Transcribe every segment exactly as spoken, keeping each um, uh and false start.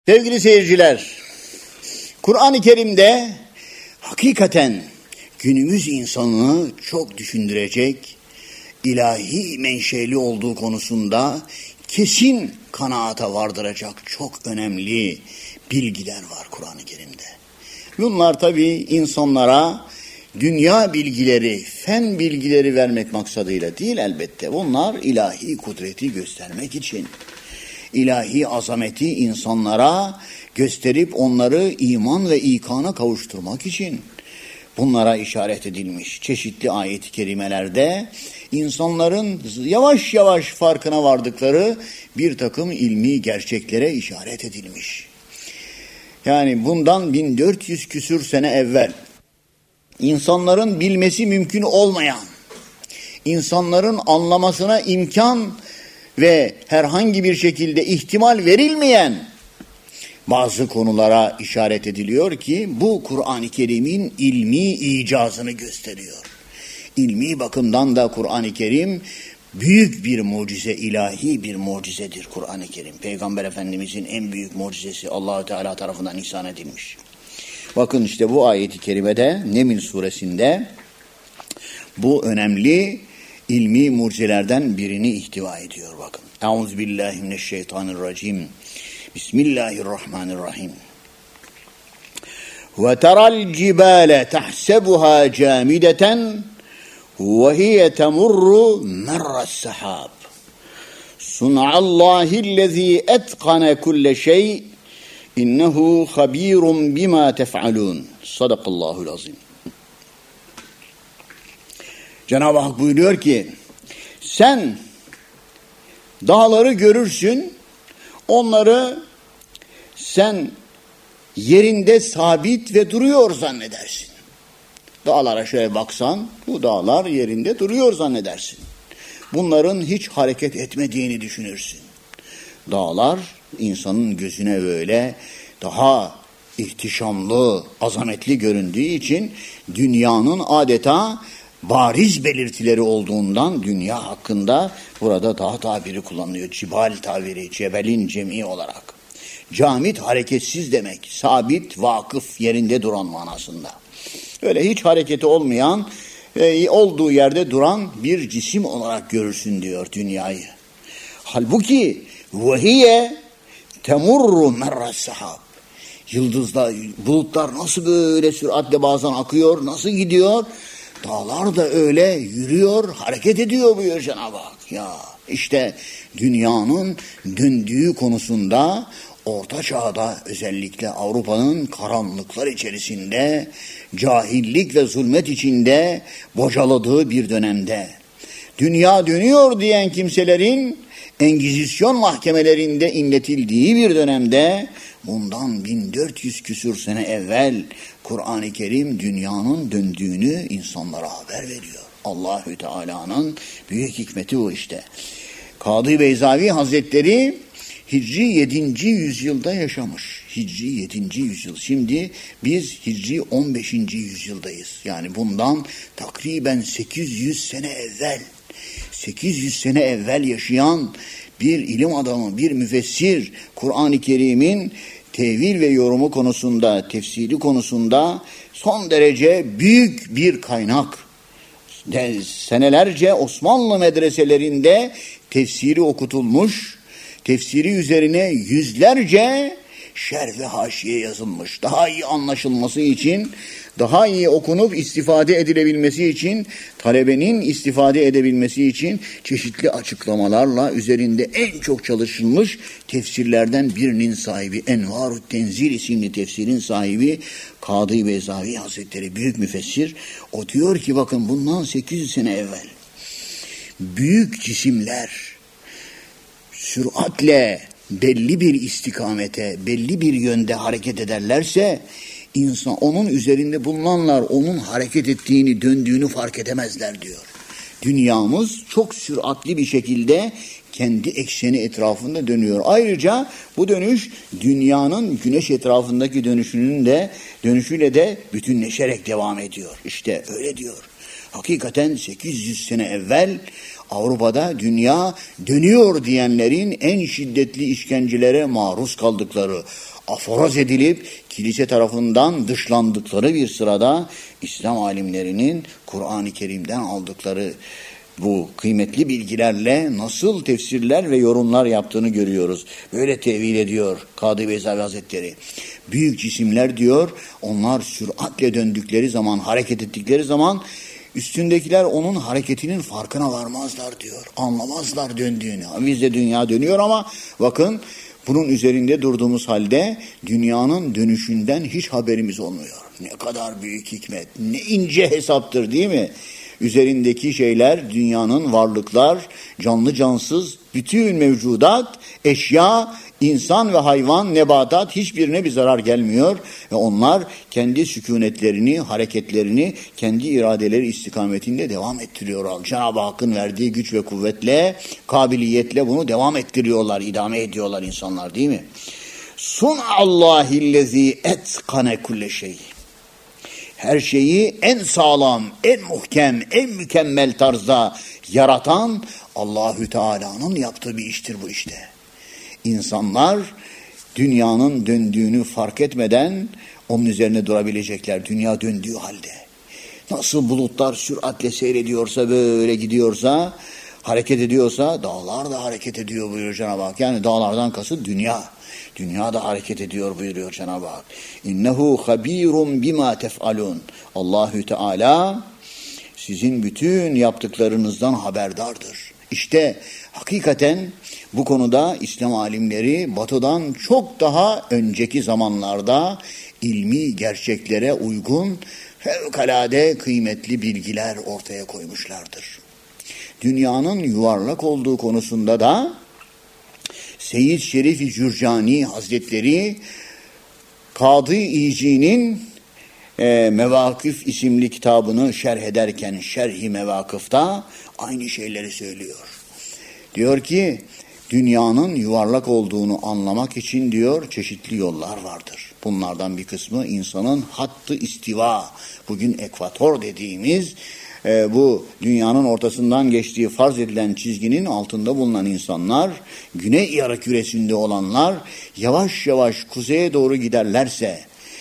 Sevgili seyirciler, Kur'an-ı Kerim'de hakikaten günümüz insanını çok düşündürecek, ilahi menşeli olduğu konusunda kesin kanaata vardıracak çok önemli bilgiler var Kur'an-ı Kerim'de. Bunlar tabii insanlara dünya bilgileri, fen bilgileri vermek maksadıyla değil elbette. Bunlar ilahi kudreti göstermek için. İlahi azameti insanlara gösterip onları iman ve ikana kavuşturmak için bunlara işaret edilmiş. Çeşitli ayet-i kerimelerde insanların yavaş yavaş farkına vardıkları bir takım ilmi gerçeklere işaret edilmiş. Yani bundan bin dört yüz küsür sene evvel insanların bilmesi mümkün olmayan, insanların anlamasına imkan ve herhangi bir şekilde ihtimal verilmeyen bazı konulara işaret ediliyor ki bu Kur'an-ı Kerim'in ilmi icazını gösteriyor. İlmi bakımdan da Kur'an-ı Kerim büyük bir mucize, ilahi bir mucizedir Kur'an-ı Kerim. Peygamber Efendimizin en büyük mucizesi Allah-u Teala tarafından ihsan edilmiş. Bakın işte bu ayet-i kerimede Neml suresinde bu önemli ilmi mucizelerden birini ihtiva ediyor bakın. Euzubillahimineşşeytanirracim. Bismillahirrahmanirrahim. Ve teral cibale tahsebuha camideten ve hiye temurru merras sahab. Sun'allahillezî etkane kulle şey innehu habirun bima tef'alun. Sadakallahul azim. Cenab-ı Hak buyuruyor ki sen dağları görürsün, onları sen yerinde sabit ve duruyor zannedersin. Dağlara şöyle baksan bu dağlar yerinde duruyor zannedersin. Bunların hiç hareket etmediğini düşünürsün. Dağlar insanın gözüne böyle daha ihtişamlı, azametli göründüğü için dünyanın adeta bariz belirtileri olduğundan dünya hakkında burada dağ tabiri kullanılıyor. Cibal tabiri, cebelin cemi olarak. Camit hareketsiz demek. Sabit, vakıf, yerinde duran manasında. Öyle hiç hareketi olmayan, e, olduğu yerde duran bir cisim olarak görürsün diyor dünyayı. Halbuki vehiye temurru merras sahab. Yıldızlar, bulutlar nasıl böyle süratle bazen akıyor, nasıl gidiyor? Dağlar da öyle yürüyor, hareket ediyor buyuruyor Cenab-ı Hak. Ya işte dünyanın döndüğü konusunda Orta Çağ'da özellikle Avrupa'nın karanlıklar içerisinde, cahillik ve zulmet içinde bocaladığı bir dönemde, dünya dönüyor diyen kimselerin Engizisyon mahkemelerinde inletildiği bir dönemde, bundan bin dört yüz küsür sene evvel Kur'an-ı Kerim dünyanın döndüğünü insanlara haber veriyor. Allahü Teala'nın büyük hikmeti o işte. Kadı Beyzavi Hazretleri Hicri yedinci yüzyılda yaşamış. Hicri yedinci yüzyıl. Şimdi biz Hicri on beşinci yüzyıldayız. Yani bundan takriben sekiz yüz sene evvel, sekiz yüz sene evvel yaşayan bir ilim adamı, bir müfessir, Kur'an-ı Kerim'in tevil ve yorumu konusunda, tefsiri konusunda son derece büyük bir kaynak. De, senelerce Osmanlı medreselerinde tefsiri okutulmuş, tefsiri üzerine yüzlerce şerh ve haşiye yazılmış. Daha iyi anlaşılması için, daha iyi okunup istifade edilebilmesi için, talebenin istifade edebilmesi için çeşitli açıklamalarla üzerinde en çok çalışılmış tefsirlerden birinin sahibi, Envarut Tenzil isimli tefsirin sahibi Kadı Beyzavi Hazretleri, büyük müfessir. O diyor ki bakın bundan sekiz yüz sene evvel büyük cisimler süratle belli bir istikamete, belli bir yönde hareket ederlerse insan, onun üzerinde bulunanlar onun hareket ettiğini, döndüğünü fark edemezler diyor. Dünyamız çok süratli bir şekilde kendi ekseni etrafında dönüyor. Ayrıca bu dönüş dünyanın güneş etrafındaki dönüşünün de dönüşüyle de bütünleşerek devam ediyor. İşte öyle diyor. Hakikaten sekiz yüz sene evvel Avrupa'da dünya dönüyor diyenlerin en şiddetli işkencelere maruz kaldıkları, aforoz edilip kilise tarafından dışlandıkları bir sırada İslam alimlerinin Kur'an-ı Kerim'den aldıkları bu kıymetli bilgilerle nasıl tefsirler ve yorumlar yaptığını görüyoruz. Böyle tevil ediyor Kadı Beyzavi Hazretleri. Büyük cisimler diyor, onlar süratle döndükleri zaman, hareket ettikleri zaman üstündekiler onun hareketinin farkına varmazlar diyor. Anlamazlar döndüğünü. Bizde dünya dönüyor ama bakın bunun üzerinde durduğumuz halde dünyanın dönüşünden hiç haberimiz olmuyor. Ne kadar büyük hikmet, ne ince hesaptır değil mi? Üzerindeki şeyler, dünyanın varlıklar, canlı cansız, bütün mevcudat, eşya, insan ve hayvan, nebatat hiçbirine bir zarar gelmiyor. Ve onlar kendi sükunetlerini, hareketlerini, kendi iradeleri istikametinde devam ettiriyorlar. Cenab-ı Hakk'ın verdiği güç ve kuvvetle, kabiliyetle bunu devam ettiriyorlar, idame ediyorlar insanlar değil mi? Sun'allâhillezî etkane kulle şey. Her şeyi en sağlam, en muhkem, en mükemmel tarzda yaratan Allahü Teala'nın yaptığı bir iştir bu işte. İnsanlar dünyanın döndüğünü fark etmeden onun üzerine durabilecekler dünya döndüğü halde. Nasıl bulutlar süratle seyrediyorsa, böyle gidiyorsa, hareket ediyorsa dağlar da hareket ediyor buyuruyor Cenab-ı Hak. Yani dağlardan kasıt dünya. Dünya da hareket ediyor buyuruyor Cenab-ı Hak. İnnehu habirun bima tef'alun. Allahü Teala sizin bütün yaptıklarınızdan haberdardır. İşte hakikaten bu konuda İslam alimleri batıdan çok daha önceki zamanlarda ilmi gerçeklere uygun fevkalade kıymetli bilgiler ortaya koymuşlardır. Dünyanın yuvarlak olduğu konusunda da Seyyid Şerif-i Cürcani Hazretleri Kadı İci'nin e, Mevakıf isimli kitabını şerh ederken Şerh-i Mevakıf'ta aynı şeyleri söylüyor. Diyor ki dünyanın yuvarlak olduğunu anlamak için diyor çeşitli yollar vardır. Bunlardan bir kısmı insanın hattı istiva, bugün ekvator dediğimiz e, bu dünyanın ortasından geçtiği farz edilen çizginin altında bulunan insanlar, güney yarımküresinde olanlar yavaş yavaş kuzeye doğru giderlerse,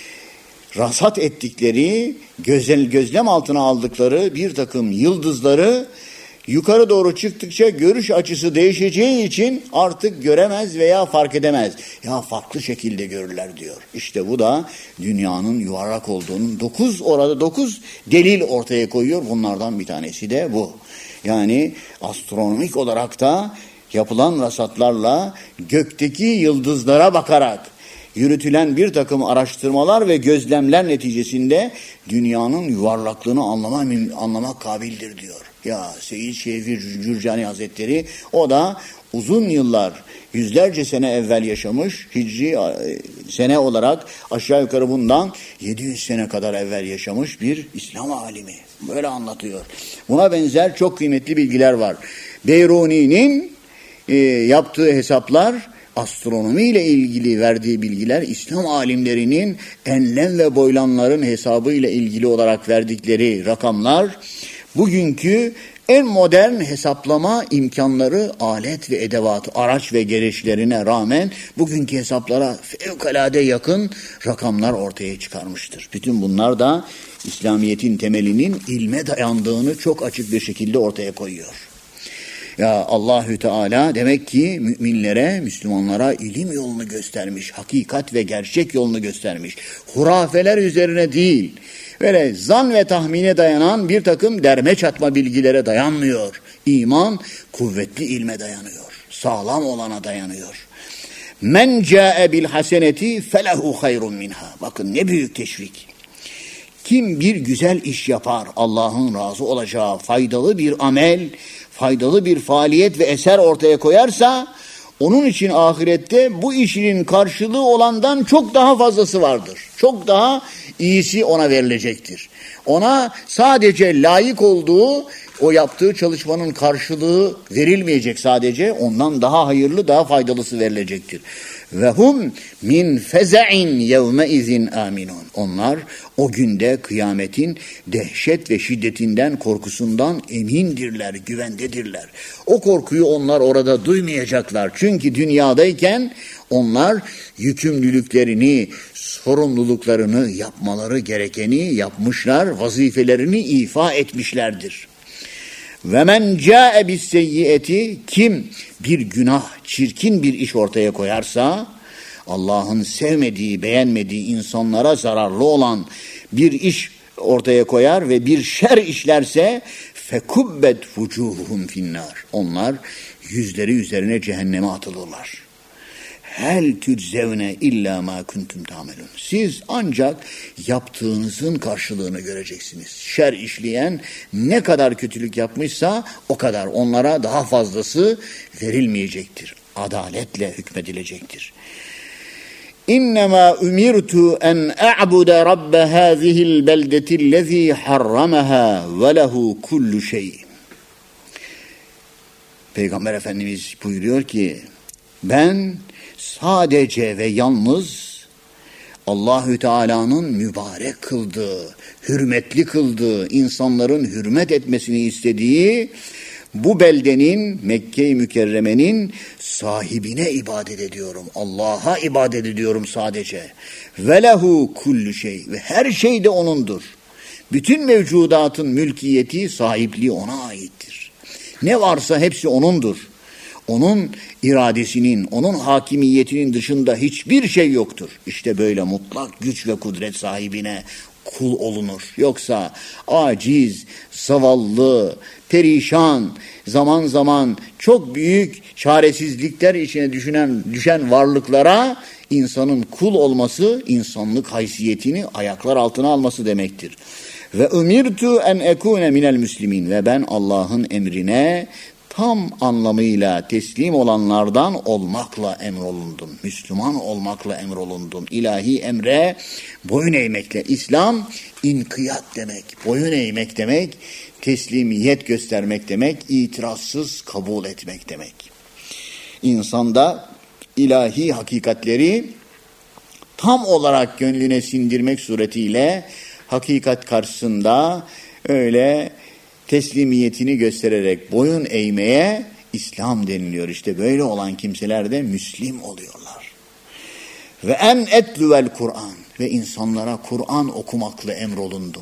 rasat ettikleri, gözel, gözlem altına aldıkları bir takım yıldızları yukarı doğru çıktıkça görüş açısı değişeceği için artık göremez veya fark edemez. Ya farklı şekilde görürler diyor. İşte bu da dünyanın yuvarlak olduğunun dokuz orada dokuz delil ortaya koyuyor. Bunlardan bir tanesi de bu. Yani astronomik olarak da yapılan rasatlarla gökteki yıldızlara bakarak yürütülen bir takım araştırmalar ve gözlemler neticesinde dünyanın yuvarlaklığını anlama, anlamak kabildir diyor. Ya Seyyid Şerif Cürcani Hazretleri o da uzun yıllar, yüzlerce sene evvel yaşamış, hicri sene olarak aşağı yukarı bundan yedi yüz sene kadar evvel yaşamış bir İslam alimi. Böyle anlatıyor. Buna benzer çok kıymetli bilgiler var. Beyruni'nin e, yaptığı hesaplar, astronomi ile ilgili verdiği bilgiler, İslam alimlerinin enlem ve boylamların hesabı ile ilgili olarak verdikleri rakamlar, bugünkü en modern hesaplama imkanları, alet ve edevat, araç ve gereçlerine rağmen bugünkü hesaplara fevkalade yakın rakamlar ortaya çıkarmıştır. Bütün bunlar da İslamiyet'in temelinin ilme dayandığını çok açık bir şekilde ortaya koyuyor. Ya Allahü Teala demek ki müminlere, Müslümanlara ilim yolunu göstermiş, hakikat ve gerçek yolunu göstermiş. Hurafeler üzerine değil, böyle zan ve tahmine dayanan bir takım derme çatma bilgilere dayanmıyor. İman kuvvetli ilme dayanıyor, sağlam olana dayanıyor. Men ca'e bil haseneti felehu hayrun minha. Bakın ne büyük teşvik. Kim bir güzel iş yapar, Allah'ın razı olacağı faydalı bir amel, faydalı bir faaliyet ve eser ortaya koyarsa, onun için ahirette bu işinin karşılığı olandan çok daha fazlası vardır. Çok daha iyisi ona verilecektir. Ona sadece layık olduğu, o yaptığı çalışmanın karşılığı verilmeyecek sadece, ondan daha hayırlı, daha faydalısı verilecektir. Ve hum min feze'in yevme izin aminun. Onlar o günde kıyametin dehşet ve şiddetinden, korkusundan emindirler, güvendedirler. O korkuyu onlar orada duymayacaklar. Çünkü dünyadayken Onlar yükümlülüklerini, sorumluluklarını, yapmaları gerekeni yapmışlar, vazifelerini ifa etmişlerdir. Ve men ca'e bis seyyiati, kim bir günah, çirkin bir iş ortaya koyarsa, Allah'ın sevmediği, beğenmediği, insanlara zararlı olan bir iş ortaya koyar ve bir şer işlerse fekubbet vucuhum finnar. Onlar yüzleri üzerine cehenneme atılırlar. Hel tüczevne illa ma kuntum ta'melun. Siz ancak yaptığınızın karşılığını göreceksiniz. Şer işleyen ne kadar kötülük yapmışsa o kadar, onlara daha fazlası verilmeyecektir. Adaletle hükmedilecektir. İnnemâ umirtu en a'bude rabbe hâzihil beldetillezî harramaha ve lehu kullu şey. Peygamber Efendimiz buyuruyor ki, ben sadece ve yalnız Allahü Teala'nın mübarek kıldığı, hürmetli kıldığı, insanların hürmet etmesini istediği bu beldenin, Mekke-i Mükerreme'nin sahibine ibadet ediyorum. Allah'a ibadet ediyorum sadece. Ve lehu kullu şey. Ve her şey de O'nundur. Bütün mevcudatın mülkiyeti, sahipliği O'na aittir. Ne varsa hepsi O'nundur. Onun iradesinin, onun hakimiyetinin dışında hiçbir şey yoktur. İşte böyle mutlak güç ve kudret sahibine kul olunur. Yoksa aciz, zavallı, perişan, zaman zaman çok büyük çaresizlikler içine düşünen, düşen varlıklara insanın kul olması, insanlık haysiyetini ayaklar altına alması demektir. Ve umirtu en ekune minel müslimin, ve ben Allah'ın emrine tam anlamıyla teslim olanlardan olmakla emrolundum. Müslüman olmakla emrolundum. İlahi emre boyun eğmekle. İslam inkiyat demek, boyun eğmek demek, teslimiyet göstermek demek, itirazsız kabul etmek demek. İnsanda ilahi hakikatleri tam olarak gönlüne sindirmek suretiyle hakikat karşısında öyle teslimiyetini göstererek boyun eğmeye İslam deniliyor. İşte böyle olan kimseler de Müslim oluyorlar. Ve en etluvel Kur'an, ve insanlara Kur'an okumakla emrolundum.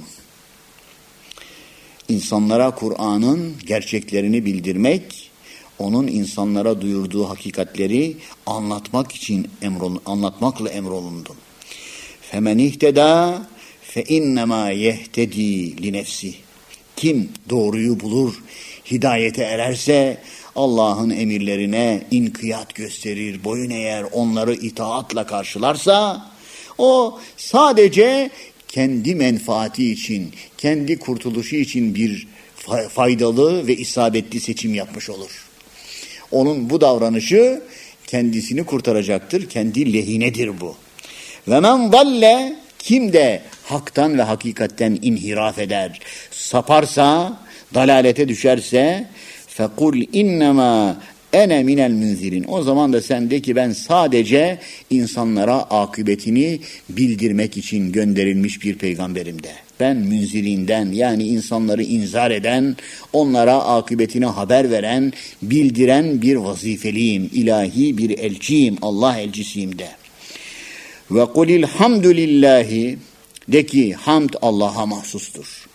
İnsanlara Kur'an'ın gerçeklerini bildirmek, onun insanlara duyurduğu hakikatleri anlatmak için emrolun, anlatmakla emrolundum. Femen ihteda fe innema yehtedi li nefsi. Kim doğruyu bulur, hidayete ererse Allah'ın emirlerine inkiyat gösterir, boyun eğer, onları itaatla karşılarsa o sadece kendi menfaati için, kendi kurtuluşu için bir faydalı ve isabetli seçim yapmış olur. Onun bu davranışı kendisini kurtaracaktır, kendi lehinedir bu. Ve men dalle, kim de haktan ve hakikatten inhiraf eder, saparsa, dalalete düşerse, fekul innema ene minel münzirin. O zaman da sen de ki ben sadece insanlara akıbetini bildirmek için gönderilmiş bir peygamberim de. Ben münzirinden, yani insanları inzar eden, onlara akıbetini haber veren, bildiren bir vazifeliyim, ilahi bir elçiyim, Allah elçisiyim de. Ve kulil hamdülillahi, de ki hamd Allah'a mahsustur.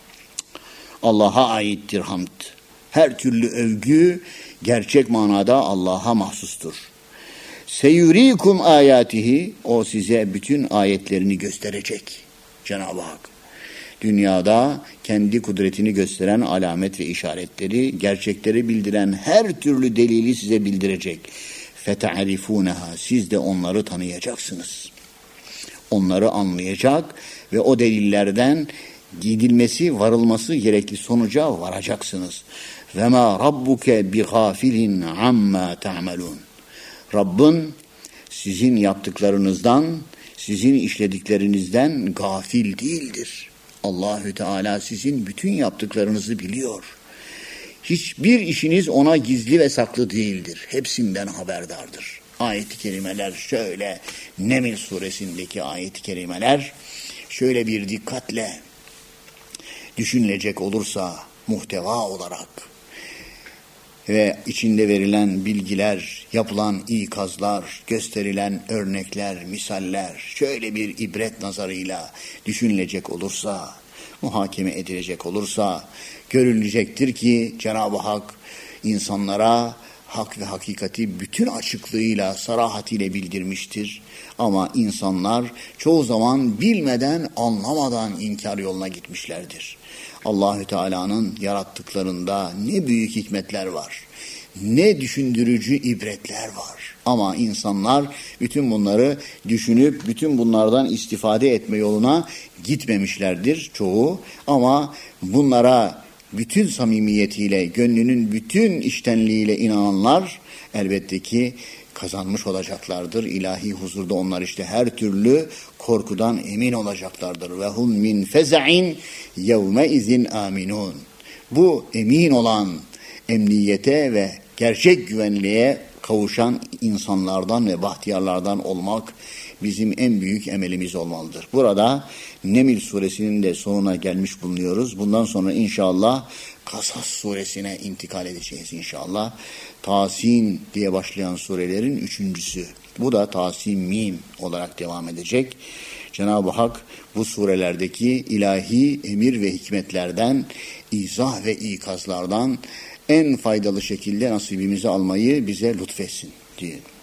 Allah'a aittir hamd. Her türlü övgü gerçek manada Allah'a mahsustur. Seyurikum ayatihi, o size bütün ayetlerini gösterecek Cenab-ı Hak. Dünyada kendi kudretini gösteren alamet ve işaretleri, gerçekleri bildiren her türlü delili size bildirecek. Feta'rifunaha, siz de onları tanıyacaksınız. Onları anlayacak ve o delillerden gidilmesi, varılması gerekli sonuca varacaksınız. Ve ma rabbuke bi gafilin amma ta'melun. Rabbin sizin yaptıklarınızdan, sizin işlediklerinizden gafil değildir. Allahü Teala sizin bütün yaptıklarınızı biliyor. Hiçbir işiniz ona gizli ve saklı değildir. Hepsinden haberdardır. Ayet-i kerimeler şöyle, Neml suresindeki ayet-i kerimeler şöyle bir dikkatle düşünülecek olursa muhteva olarak ve içinde verilen bilgiler, yapılan ikazlar, gösterilen örnekler, misaller şöyle bir ibret nazarıyla düşünülecek olursa, muhakeme edilecek olursa görülecektir ki Cenab-ı Hak insanlara hak ve hakikati bütün açıklığıyla, sarahatiyle bildirmiştir. Ama insanlar çoğu zaman bilmeden, anlamadan inkar yoluna gitmişlerdir. Allahü Teala'nın yarattıklarında ne büyük hikmetler var, ne düşündürücü ibretler var. Ama insanlar bütün bunları düşünüp bütün bunlardan istifade etme yoluna gitmemişlerdir çoğu. Ama bunlara bütün samimiyetiyle, gönlünün bütün içtenliğiyle inananlar elbette ki kazanmış olacaklardır. İlahi huzurda onlar işte her türlü korkudan emin olacaklardır. Ve hum min feza'in yevme izin aminun. Bu emin olan emniyete ve gerçek güvenliğe kavuşan insanlardan ve bahtiyarlardan olmak bizim en büyük emelimiz olmalıdır. Burada Neml suresinin de sonuna gelmiş bulunuyoruz. Bundan sonra inşallah Kasas suresine intikal edeceğiz inşallah. Tasin diye başlayan surelerin üçüncüsü. Bu da Tasin Mim olarak devam edecek. Cenab-ı Hak bu surelerdeki ilahi emir ve hikmetlerden, izah ve ikazlardan en faydalı şekilde nasibimizi almayı bize lütfetsin diyelim.